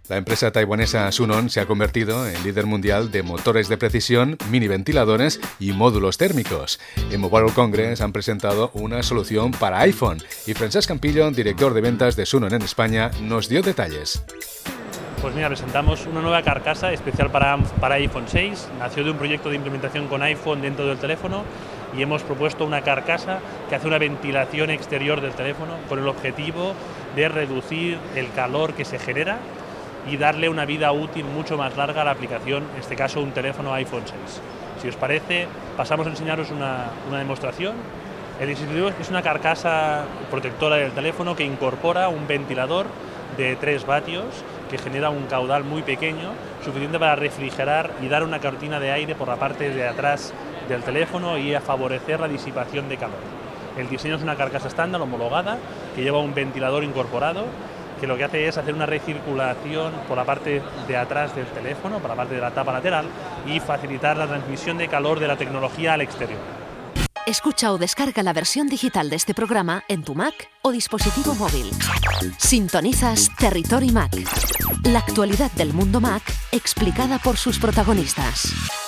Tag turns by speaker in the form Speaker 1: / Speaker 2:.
Speaker 1: La empresa taiwanesa Sunon se ha convertido en líder mundial de motores de precisión, mini ventiladores y módulos térmicos. En Mobile World Congress han presentado una solución para iPhone y Francesc Campillo, director de ventas de Sunon en España, nos dio detalles.
Speaker 2: Pues mira, presentamos una nueva carcasa especial para iPhone 6. Nació de un proyecto de implementación con iPhone dentro del teléfono y hemos propuesto una carcasa que hace una ventilación exterior del teléfono con el objetivo de reducir el calor que se genera y darle una vida útil mucho más larga a la aplicación, en este caso un teléfono iPhone 6. Si os parece, pasamos a enseñaros una demostración. El dispositivo es una carcasa protectora del teléfono que incorpora un ventilador de 3 vatios que genera un caudal muy pequeño, suficiente para refrigerar y dar una cortina de aire por la parte de atrás del teléfono y a favorecer la disipación de calor. El diseño es una carcasa estándar homologada que lleva un ventilador incorporado que lo que hace es hacer una recirculación por la parte de atrás del teléfono, por la parte de la tapa lateral y facilitar la transmisión de calor de la tecnología al exterior.
Speaker 3: Escucha o descarga la versión digital de este programa en tu Mac o dispositivo móvil. Sintonizas Territory Mac, la actualidad del mundo Mac explicada por sus protagonistas.